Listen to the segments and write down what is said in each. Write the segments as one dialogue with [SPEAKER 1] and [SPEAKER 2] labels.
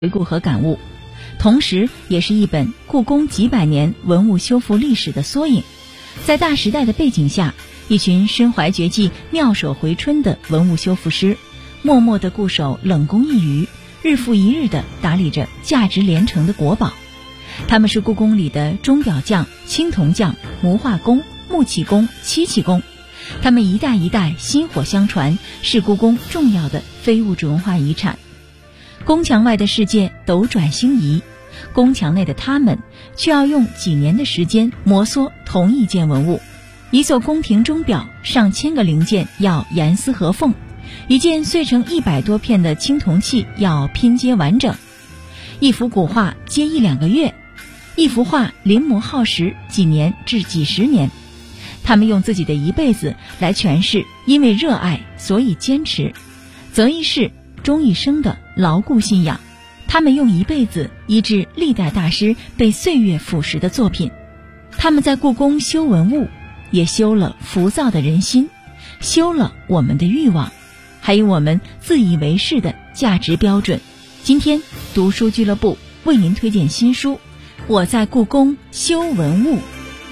[SPEAKER 1] 回顾和感悟，同时也是一本故宫几百年文物修复历史的缩影。在大时代的背景下，一群身怀绝技、妙手回春的文物修复师，默默地固守冷宫一隅，日复一日地打理着价值连城的国宝。他们是故宫里的钟表匠、青铜匠、模画工、木器工、漆器工，他们一代一代薪火相传，是故宫重要的非物质文化遗产。宫墙外的世界斗转星移，宫墙内的他们却要用几年的时间摩挲同一件文物。一座宫廷钟表上千个零件要严丝合缝，一件碎成100多片的青铜器要拼接完整，一幅古画接1-2个月，一幅画临摹耗时几年至几十年。他们用自己的一辈子来诠释因为热爱所以坚持，择一事终一生的牢固信仰。他们用一辈子医治历代大师被岁月腐蚀的作品。他们在故宫修文物，也修了浮躁的人心，修了我们的欲望，还有我们自以为是的价值标准。今天读书俱乐部为您推荐新书《我在故宫修文物》。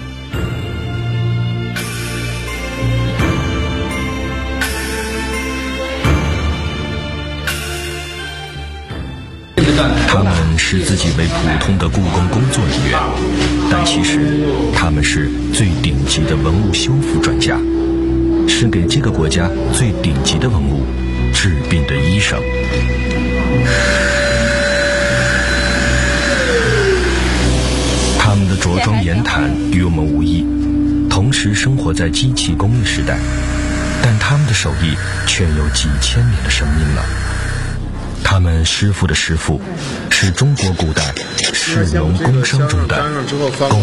[SPEAKER 2] 他们视自己为普通的故宫工作人员，但其实他们是最顶级的文物修复专家，是给这个国家最顶级的文物治病的医生。他们的着装言谈与我们无异，同时生活在机器工艺时代，但他们的手艺却有几千年的生命了。他们师傅的师傅是中国古代士农工商中的工。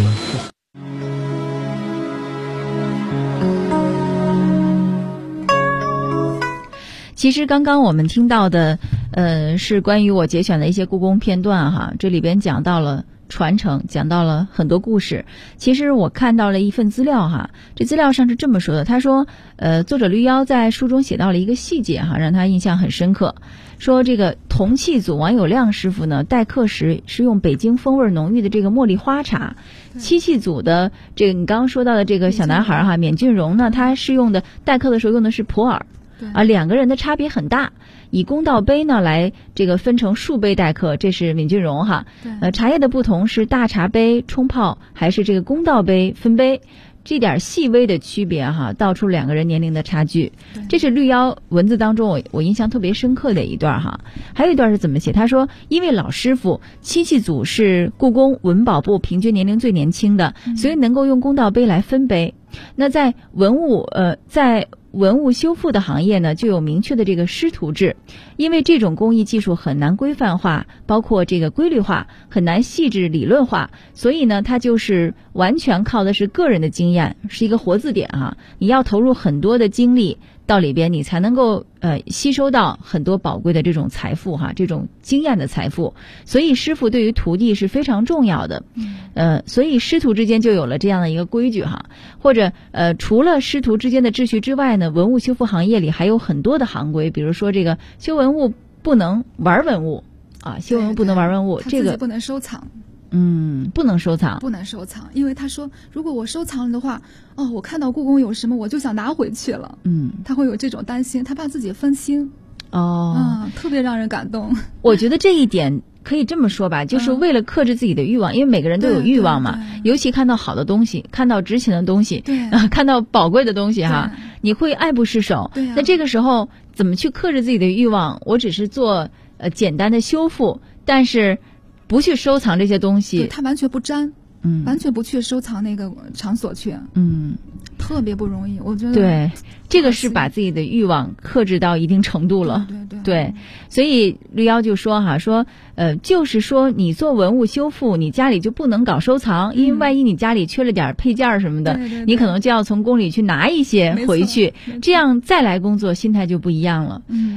[SPEAKER 1] 其实刚刚我们听到的是关于我节选的一些故宫片段哈，这里边讲到了传承，讲到了很多故事。其实我看到了一份资料哈，这资料上是这么说的，他说作者绿妖在书中写到了一个细节哈，让他印象很深刻。说这个铜器组王有亮师傅呢，待客时是用北京风味浓郁的这个茉莉花茶。漆器组的这个你刚刚说到的这个小男孩哈，免俊荣呢，他是用的待客的时候用的是普洱。两个人的差别很大。以公道杯呢来这个分成数杯待客，这是闵俊荣哈。茶叶的不同是大茶杯冲泡还是这个公道杯分杯，这点细微的区别哈，道出2个人年龄的差距。这是绿妖文字当中我印象特别深刻的一段哈。还有一段是怎么写？他说，因为老师傅漆器组是故宫文保部平均年龄最年轻的，所以能够用公道杯来分杯。那在文物修复的行业呢，就有明确的这个师徒制，因为这种工艺技术很难规范化，包括这个规律化，很难细致理论化，所以呢，它就是完全靠的是个人的经验，是一个活字典啊。你要投入很多的精力到里边，你才能够吸收到很多宝贵的这种财富哈，这种经验的财富。所以师傅对于徒弟是非常重要的。所以师徒之间就有了这样的一个规矩哈。或者除了师徒之间的秩序之外呢，文物修复行业里还有很多的行规，比如说这个修文物不能玩文物啊，修文物不能玩文物，这个
[SPEAKER 3] 不能收藏。
[SPEAKER 1] 不能收藏，
[SPEAKER 3] 不能收藏，因为他说，如果我收藏了的话，我看到故宫有什么，我就想拿回去了。他会有这种担心，他怕自己分心。特别让人感动。
[SPEAKER 1] 我觉得这一点可以这么说吧，就是为了克制自己的欲望，因为每个人都有欲望嘛。尤其看到好的东西，看到值钱的东西，看到宝贵的东西哈，你会爱不释手。那这个时候怎么去克制自己的欲望？我只是做简单的修复，但是不去收藏这些东西，
[SPEAKER 3] 他完全不沾，完全不去收藏那个场所去，特别不容易，我觉得。
[SPEAKER 1] 对，这个是把自己的欲望克制到一定程度了。对，所以绿妖就说哈，就是说你做文物修复，你家里就不能搞收藏，因为万一你家里缺了点配件什么的，你可能就要从宫里去拿一些回去，这样再来工作，心态就不一样了。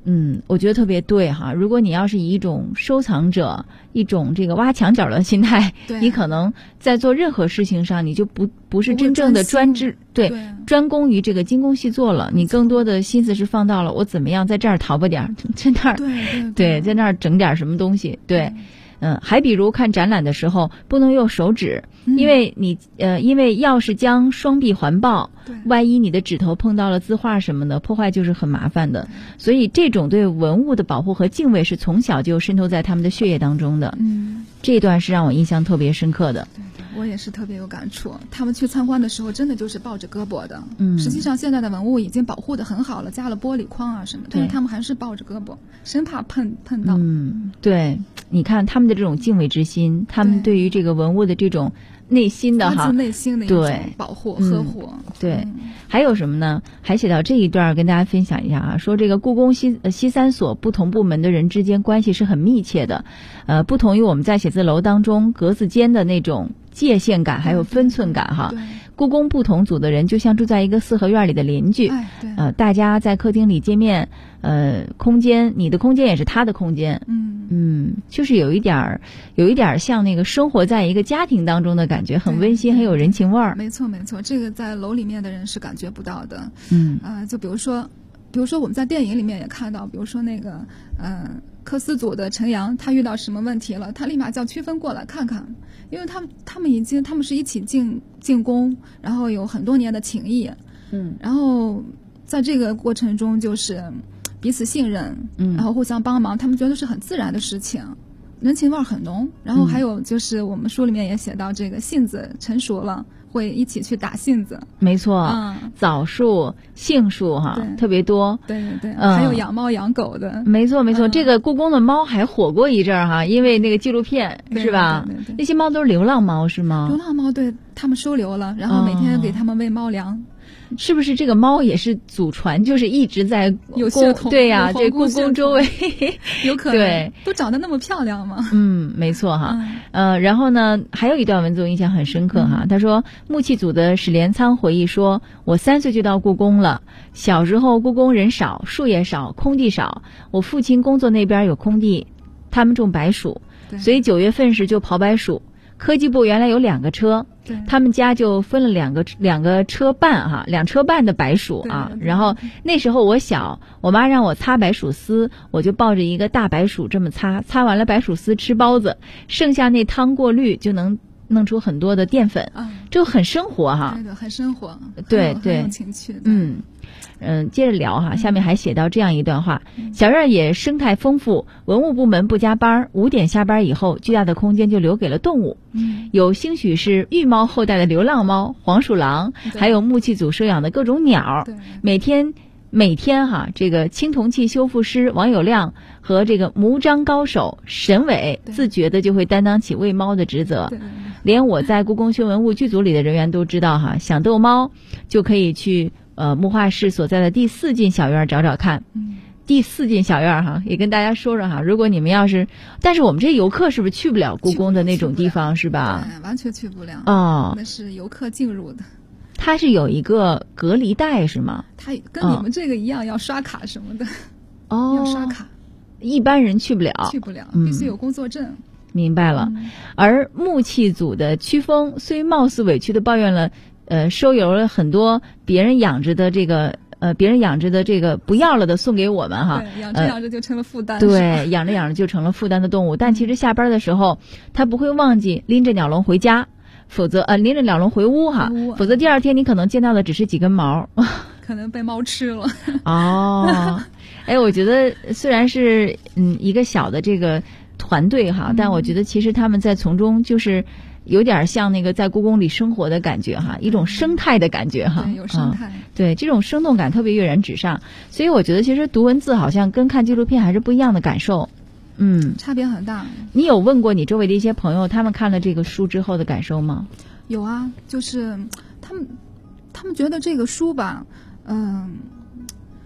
[SPEAKER 1] 我觉得特别对哈。如果你要是以一种收藏者、一种这个挖墙脚的心态，你可能在做任何事情上，你就不是真正的专攻于这个精工细作了。你更多的心思是放到了我怎么样在这儿淘吧点，在那儿对，在那儿整点什么东西，对。还比如看展览的时候不能用手指，因为要是将双臂环抱，万一你的指头碰到了字画什么的，破坏就是很麻烦的。所以这种对文物的保护和敬畏是从小就渗透在他们的血液当中的。这段是让我印象特别深刻的。
[SPEAKER 3] 我也是特别有感触。他们去参观的时候真的就是抱着胳膊的。实际上现在的文物已经保护得很好了，加了玻璃框啊什么，但是他们还是抱着胳膊，生怕碰到。
[SPEAKER 1] 对，你看他们的这种敬畏之心，他们对于这个文物的这种内心的
[SPEAKER 3] 发自内心的一种保护呵护。
[SPEAKER 1] 对，还有什么呢？还写到这一段跟大家分享一下啊，说这个故宫西三所不同部门的人之间关系是很密切的，不同于我们在写字楼当中格子间的那种界限感还有分寸感哈。故宫不同组的人就像住在一个四合院里的邻居，大家在客厅里见面，空间你的空间也是他的空间，就是有一点像那个生活在一个家庭当中的感觉，很温馨，很有人情味儿。
[SPEAKER 3] 没错，这个在楼里面的人是感觉不到的。就比如说我们在电影里面也看到，比如说那个科斯组的陈阳，他遇到什么问题了，他立马叫区分过来看看，因为他们是一起进宫，然后有很多年的情谊，然后在这个过程中就是彼此信任，然后互相帮忙，他们觉得是很自然的事情，人情味很浓。然后还有就是我们书里面也写到，这个杏子成熟了会一起去打杏子。
[SPEAKER 1] 没错，枣树、杏树哈特别多。
[SPEAKER 3] 对，还有养猫养狗的。
[SPEAKER 1] 没错，这个故宫的猫还火过一阵儿哈，因为那个纪录片是吧？
[SPEAKER 3] 对，
[SPEAKER 1] 那些猫都是流浪猫是吗？
[SPEAKER 3] 流浪猫，对，他们收留了，然后每天给他们喂猫粮。
[SPEAKER 1] 是不是这个猫也是祖传，就是一直在
[SPEAKER 3] 有血统？
[SPEAKER 1] 对呀，这故宫周围
[SPEAKER 3] 有可能。
[SPEAKER 1] 对，
[SPEAKER 3] 都长得那么漂亮吗？
[SPEAKER 1] 没错哈。然后呢，还有一段文字我印象很深刻哈。他说，木器组的史连仓回忆说，我3岁就到故宫了。小时候故宫人少，树也少，空地少。我父亲工作那边有空地，他们种白薯，所以9月份时就刨白薯。科技部原来有2个车，他们家就分了两个车半哈，2车半的白薯啊。然后那时候我小，我妈让我擦白薯丝，我就抱着一个大白薯这么擦完了白薯丝吃包子，剩下那汤过滤就能弄出很多的淀粉，就很生活哈。
[SPEAKER 3] 对，很生活。
[SPEAKER 1] 对，
[SPEAKER 3] 很有情趣。
[SPEAKER 1] 接着聊哈，下面还写到这样一段话：小院也生态丰富，文物部门不加班，5点下班以后，巨大的空间就留给了动物。有兴许是御猫后代的流浪猫、黄鼠狼，还有木器组收养的各种鸟。每天哈，这个青铜器修复师王友亮和这个模章高手沈伟自觉的就会担当起喂猫的职责。连我在故宫修文物剧组里的人员都知道哈，想逗猫就可以去木画室所在的第4进小院找找看。第4进小院哈，也跟大家说说哈，如果你们要是，但是我们这游客是不是去不了故宫的那种地方是吧？
[SPEAKER 3] 对，完全去不了。那是游客进入的。
[SPEAKER 1] 它是有一个隔离带是吗？
[SPEAKER 3] 它跟你们这个一样，要刷卡什么的。要刷卡，
[SPEAKER 1] 一般人去不了，
[SPEAKER 3] 必须有工作证。
[SPEAKER 1] 明白了。而木器组的曲峰虽貌似委屈的抱怨了，收留了很多别人养着的这个不要了的送给我们哈。
[SPEAKER 3] 对，养着就成了负担。
[SPEAKER 1] 对，养着就成了负担的动物。但其实下班的时候，他不会忘记拎着鸟笼回家，否则拎着鸟笼回屋哈，否则第2天你可能见到的只是几根毛，
[SPEAKER 3] 可能被猫吃了。
[SPEAKER 1] 我觉得虽然是一个小的这个团队哈，但我觉得其实他们在从中就是有点像那个在故宫里生活的感觉哈，一种生态的感觉哈。
[SPEAKER 3] 对，有生态。
[SPEAKER 1] 对，这种生动感特别跃然纸上，所以我觉得其实读文字好像跟看纪录片还是不一样的感受。
[SPEAKER 3] 差别很大。
[SPEAKER 1] 你有问过你周围的一些朋友，他们看了这个书之后的感受吗？
[SPEAKER 3] 有啊，就是他们觉得这个书吧，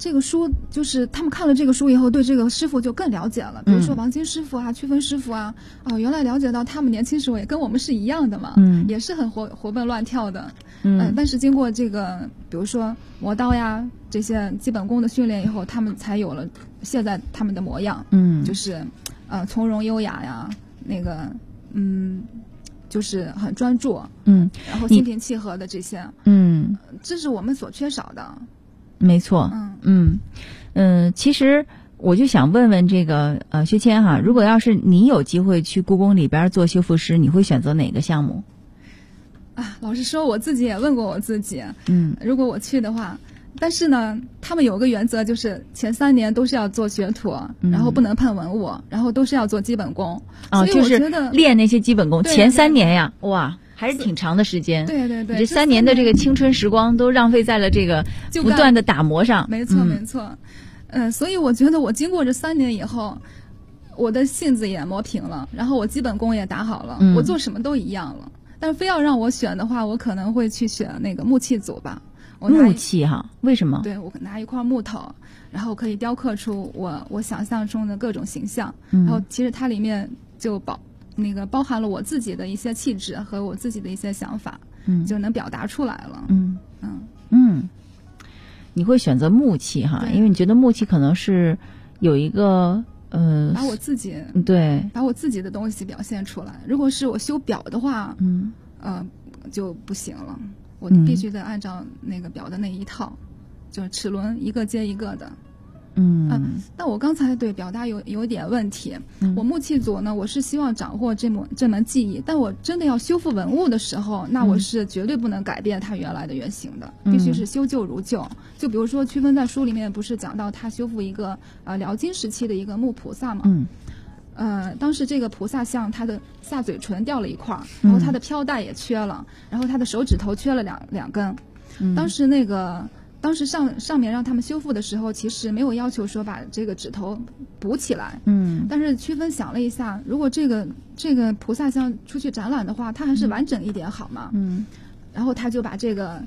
[SPEAKER 3] 这个书就是他们看了这个书以后，对这个师傅就更了解了。比如说王金师傅啊、区分师傅啊，原来了解到他们年轻时候也跟我们是一样的嘛，也是很活蹦乱跳的。但是经过这个，比如说磨刀呀这些基本功的训练以后，他们才有了现在他们的模样。就是从容优雅呀，那个就是很专注。然后心平气和的这些。这是我们所缺少的。
[SPEAKER 1] 没错。其实我就想问问这个薛谦哈，如果要是你有机会去故宫里边做修复师，你会选择哪个项目？
[SPEAKER 3] 老实说，我自己也问过我自己。如果我去的话，但是呢，他们有个原则，就是前3年都是要做学徒，然后不能碰文物，然后都是要做基本功。所以我觉得
[SPEAKER 1] 就是练那些基本功。前3年呀，哇，还是挺长的时间。
[SPEAKER 3] 对，
[SPEAKER 1] 你这3年的这个青春时光都浪费在了这个不断的打磨上。
[SPEAKER 3] 没错。所以我觉得我经过这3年以后，我的性子也磨平了，然后我基本功也打好了，我做什么都一样了。但是非要让我选的话，我可能会去选那个木器组吧。
[SPEAKER 1] 木器哈？为什么？
[SPEAKER 3] 对，我拿一块木头，然后可以雕刻出我想象中的各种形象。然后其实它里面就包含了我自己的一些气质和我自己的一些想法，就能表达出来了。
[SPEAKER 1] 你会选择木器哈？因为你觉得木器可能是有一个
[SPEAKER 3] 把我自己的东西表现出来。如果是我修表的话，就不行了，我必须得按照那个表的那一套，就是齿轮一个接一个的。但我刚才对表达有点问题。我木器组呢，我是希望掌握这门技艺，但我真的要修复文物的时候，那我是绝对不能改变它原来的原型的，必须是修旧如旧。就比如说区分在书里面不是讲到他修复一个辽金时期的一个木菩萨嘛？当时这个菩萨像他的下嘴唇掉了一块，然后他的飘带也缺了，然后他的手指头缺了两根。当时上面让他们修复的时候，其实没有要求说把这个指头补起来。但是区分想了一下，如果这个菩萨像出去展览的话，它还是完整一点好吗？然后他就把这个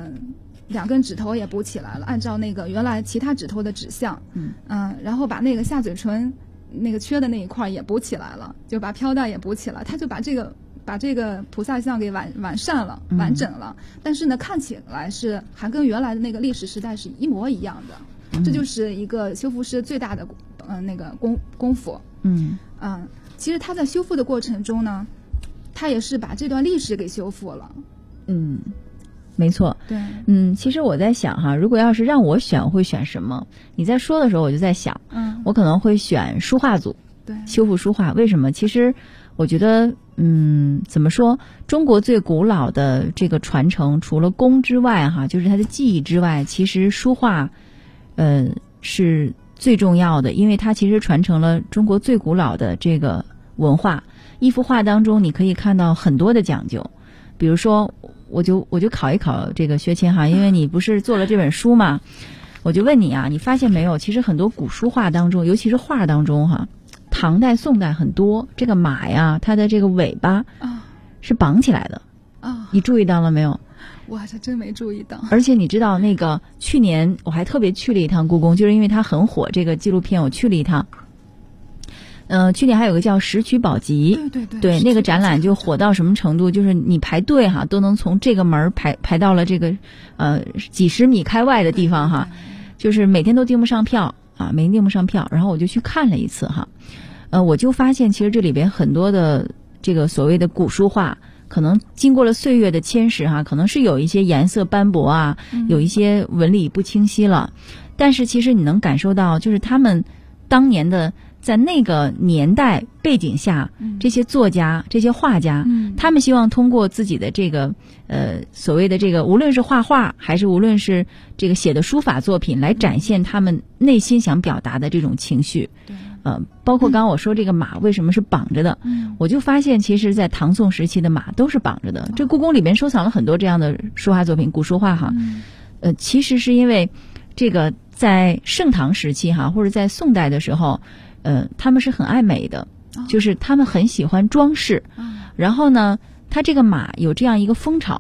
[SPEAKER 3] 2根指头也补起来了，按照那个原来其他指头的指向。然后把那个下嘴唇那个缺的那一块也补起来了，就把飘带也补起来，他就把这个菩萨像给完善了，完整了。但是呢，看起来是还跟原来的那个历史时代是一模一样的。这就是一个修复师最大的那个功夫。其实他在修复的过程中呢，他也是把这段历史给修复了。
[SPEAKER 1] 没错。
[SPEAKER 3] 对。
[SPEAKER 1] 其实我在想哈，如果要是让我选，我会选什么？你在说的时候，我就在想，我可能会选书画组。
[SPEAKER 3] 对，
[SPEAKER 1] 修复书画。为什么？其实我觉得怎么说，中国最古老的这个传承，除了弓之外哈，就是它的技艺之外，其实书画是最重要的，因为它其实传承了中国最古老的这个文化。一幅画当中你可以看到很多的讲究，比如说我就考一考这个薛谦哈，因为你不是做了这本书嘛，我就问你啊，你发现没有，其实很多古书画当中，尤其是画当中哈，唐代宋代很多这个马呀，它的这个尾巴是绑起来的你注意到了没有？
[SPEAKER 3] 我还真没注意到。
[SPEAKER 1] 而且你知道那个去年我还特别去了一趟故宫，就是因为它很火这个纪录片，我去了一趟。去年还有个叫《石渠宝笈》，对，那个展览就火到什么程度，就是你排队哈，都能从这个门排到了这个几十米开外的地方哈，就是每天都订不上票啊，每天订不上票。然后我就去看了一次哈，我就发现其实这里边很多的这个所谓的古书画，可能经过了岁月的侵蚀哈，可能是有一些颜色斑驳啊，有一些纹理不清晰了，但是其实你能感受到，就是他们当年的。在那个年代背景下，这些作家、这些画家，他们希望通过自己的这个所谓的这个，无论是画画还是无论是这个写的书法作品，来展现他们内心想表达的这种情绪。包括刚刚我说这个马为什么是绑着的，我就发现其实在唐宋时期的马都是绑着的。这故宫里面收藏了很多这样的书画作品，古书画哈。其实是因为这个在盛唐时期哈，或者在宋代的时候。他们是很爱美的，就是他们很喜欢装饰。然后呢，他这个马有这样一个风潮，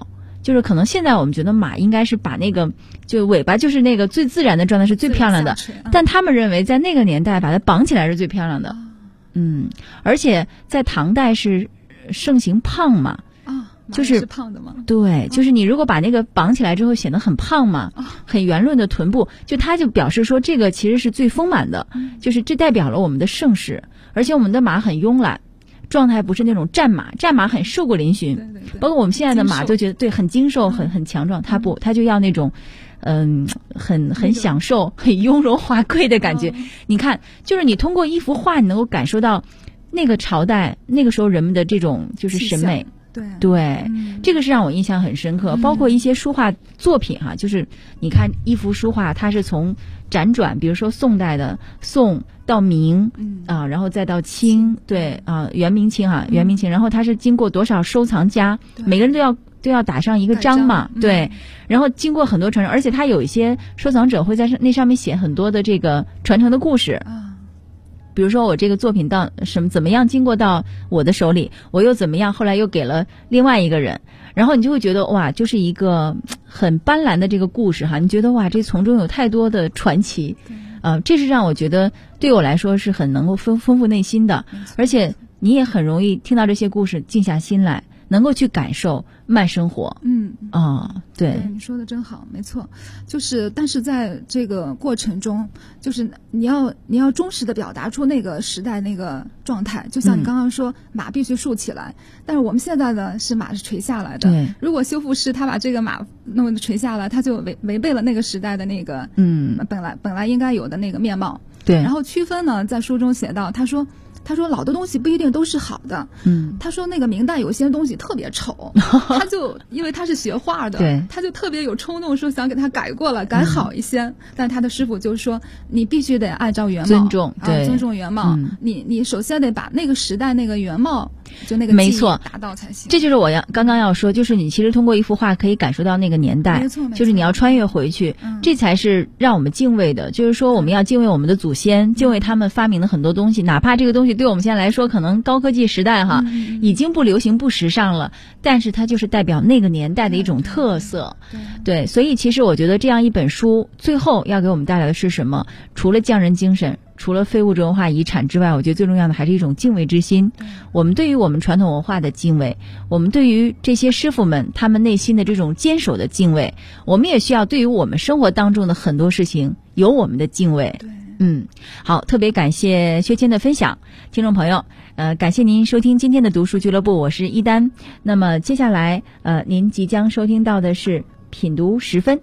[SPEAKER 1] 就是可能现在我们觉得马应该是把那个就尾巴就是那个最自然的状态是最漂亮的，但他们认为在那个年代把它绑起来是最漂亮的。而且在唐代是盛行胖马就是
[SPEAKER 3] 胖的吗？
[SPEAKER 1] 对，就是你如果把那个绑起来之后显得很胖嘛，很圆润的臀部，就它就表示说这个其实是最丰满的，就是这代表了我们的盛世。而且我们的马很慵懒，状态不是那种战马很瘦过嶙峋，包括我们现在的马都觉得对很精瘦很强壮，它不，它就要那种很享受很雍容华贵的感觉。你看，就是你通过一幅画你能够感受到那个朝代那个时候人们的这种就是审美。对，这个是让我印象很深刻。包括一些书画作品哈，就是你看一幅书画，它是从辗转，比如说宋代的宋到明然后再到清，对元明清，然后它是经过多少收藏家，每个人都要打上一个章嘛，对，然后经过很多传承，而且它有一些收藏者会在那上面写很多的这个传承的故事。比如说我这个作品到怎么样经过到我的手里，我又怎么样后来又给了另外一个人，然后你就会觉得哇，就是一个很斑斓的这个故事哈，你觉得哇，这从中有太多的传奇，这是让我觉得对我来说是很能够丰富内心的，而且你也很容易听到这些故事静下心来，能够去感受慢生活。对，
[SPEAKER 3] 你说的真好，没错。就是但是在这个过程中，就是你要忠实的表达出那个时代那个状态，就像你刚刚说马必须竖起来，但是我们现在的是马是垂下来的。
[SPEAKER 1] 对，
[SPEAKER 3] 如果修复师他把这个马弄垂下来，他就违背了那个时代的那个本来应该有的那个面貌。
[SPEAKER 1] 对，
[SPEAKER 3] 然后区分呢，在书中写到，他说老的东西不一定都是好的。他说那个明代有些东西特别丑，他就因为他是学画的，
[SPEAKER 1] 对，
[SPEAKER 3] 他就特别有冲动说想给他改过了，改好一些。但他的师傅就说你必须得按照原貌
[SPEAKER 1] 尊重，对，
[SPEAKER 3] 尊重原貌。你首先得把那个时代那个原貌就那个
[SPEAKER 1] 没错
[SPEAKER 3] 达到才行。
[SPEAKER 1] 这就是我刚刚要说，就是你其实通过一幅画可以感受到那个年代，
[SPEAKER 3] 没错，
[SPEAKER 1] 就是你要穿越回去，这才是让我们敬畏的。就是说我们要敬畏我们的祖先，敬畏他们发明的很多东西，哪怕这个东西对我们现在来说可能高科技时代已经不流行不时尚了，但是它就是代表那个年代的一种特色。对，所以其实我觉得这样一本书最后要给我们带来的是什么？除了匠人精神，除了非物质文化遗产之外，我觉得最重要的还是一种敬畏之心。我们对于我们传统文化的敬畏，我们对于这些师傅们他们内心的这种坚守的敬畏，我们也需要对于我们生活当中的很多事情有我们的敬畏。好，特别感谢薛谦的分享。听众朋友，感谢您收听今天的读书俱乐部，我是一丹。那么接下来您即将收听到的是品读10分。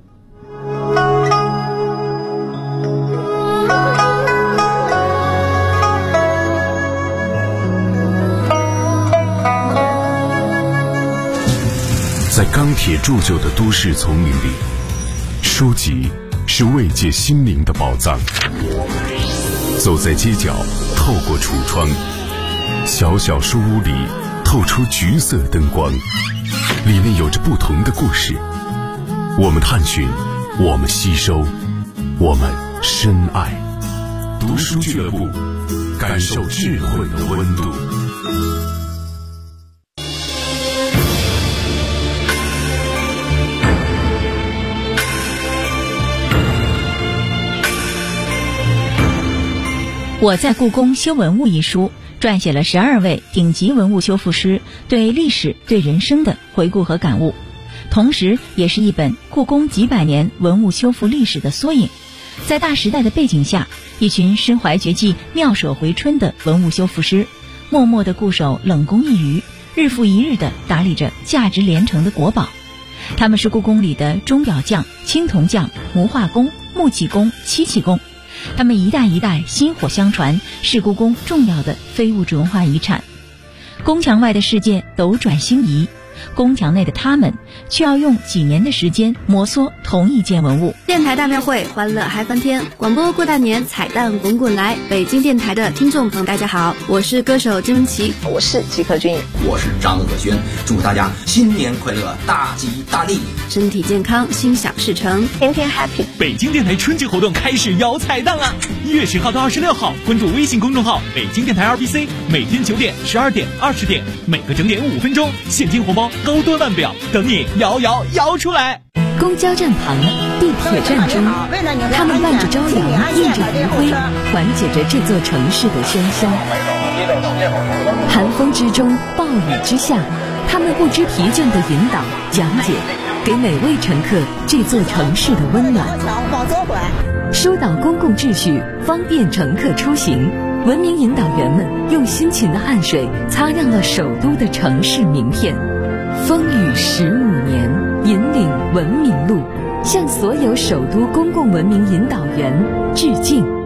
[SPEAKER 4] 在钢铁铸就的都市丛林里，书籍是慰藉心灵的宝藏。走在街角，透过橱窗，小小书屋里透出橘色灯光，里面有着不同的故事。我们探寻，我们吸收，我们深爱。读书俱乐部，感受智慧的温度。
[SPEAKER 1] 我在故宫修文物一书撰写了12位顶级文物修复师对历史对人生的回顾和感悟，同时也是一本故宫几百年文物修复历史的缩影。在大时代的背景下，一群身怀绝技妙手回春的文物修复师默默地固守冷宫一隅，日复一日地打理着价值连城的国宝。他们是故宫里的钟表匠、青铜匠、模画工、木器工、漆器工，他们一代一代薪火相传，是故宫重要的非物质文化遗产。宫墙外的世界斗转星移，宫墙内的他们却要用几年的时间摩挲同一件文物。
[SPEAKER 5] 电台大庙会，欢乐嗨翻天，广播过大年，彩蛋滚滚来。北京电台的听众朋友大家好，我是歌手金玟岐，
[SPEAKER 6] 我是吉克隽逸，我是张赫宣，祝大家新年快乐，大吉大利，
[SPEAKER 5] 身体健康，心想事成，
[SPEAKER 7] 天天 happy。北京电台春节活动开始摇彩蛋了，1月10号到26号，关注微信公众号北京电台 RBC， 每天9点、12点、20点，每个整点5分钟，现金红包哦，高端腕表等你摇出来。
[SPEAKER 8] 公交站旁，地铁站中，他们伴着朝阳，映着余晖，缓解着这座城市的喧嚣。寒风之中，暴雨之下，他们不知疲倦地引导、讲解，给每位乘客这座城市的温暖。疏导公共秩序，方便乘客出行。文明引导员们用辛勤的汗水擦亮了首都的城市名片。风雨15年，引领文明路，向所有首都公共文明引导员致敬。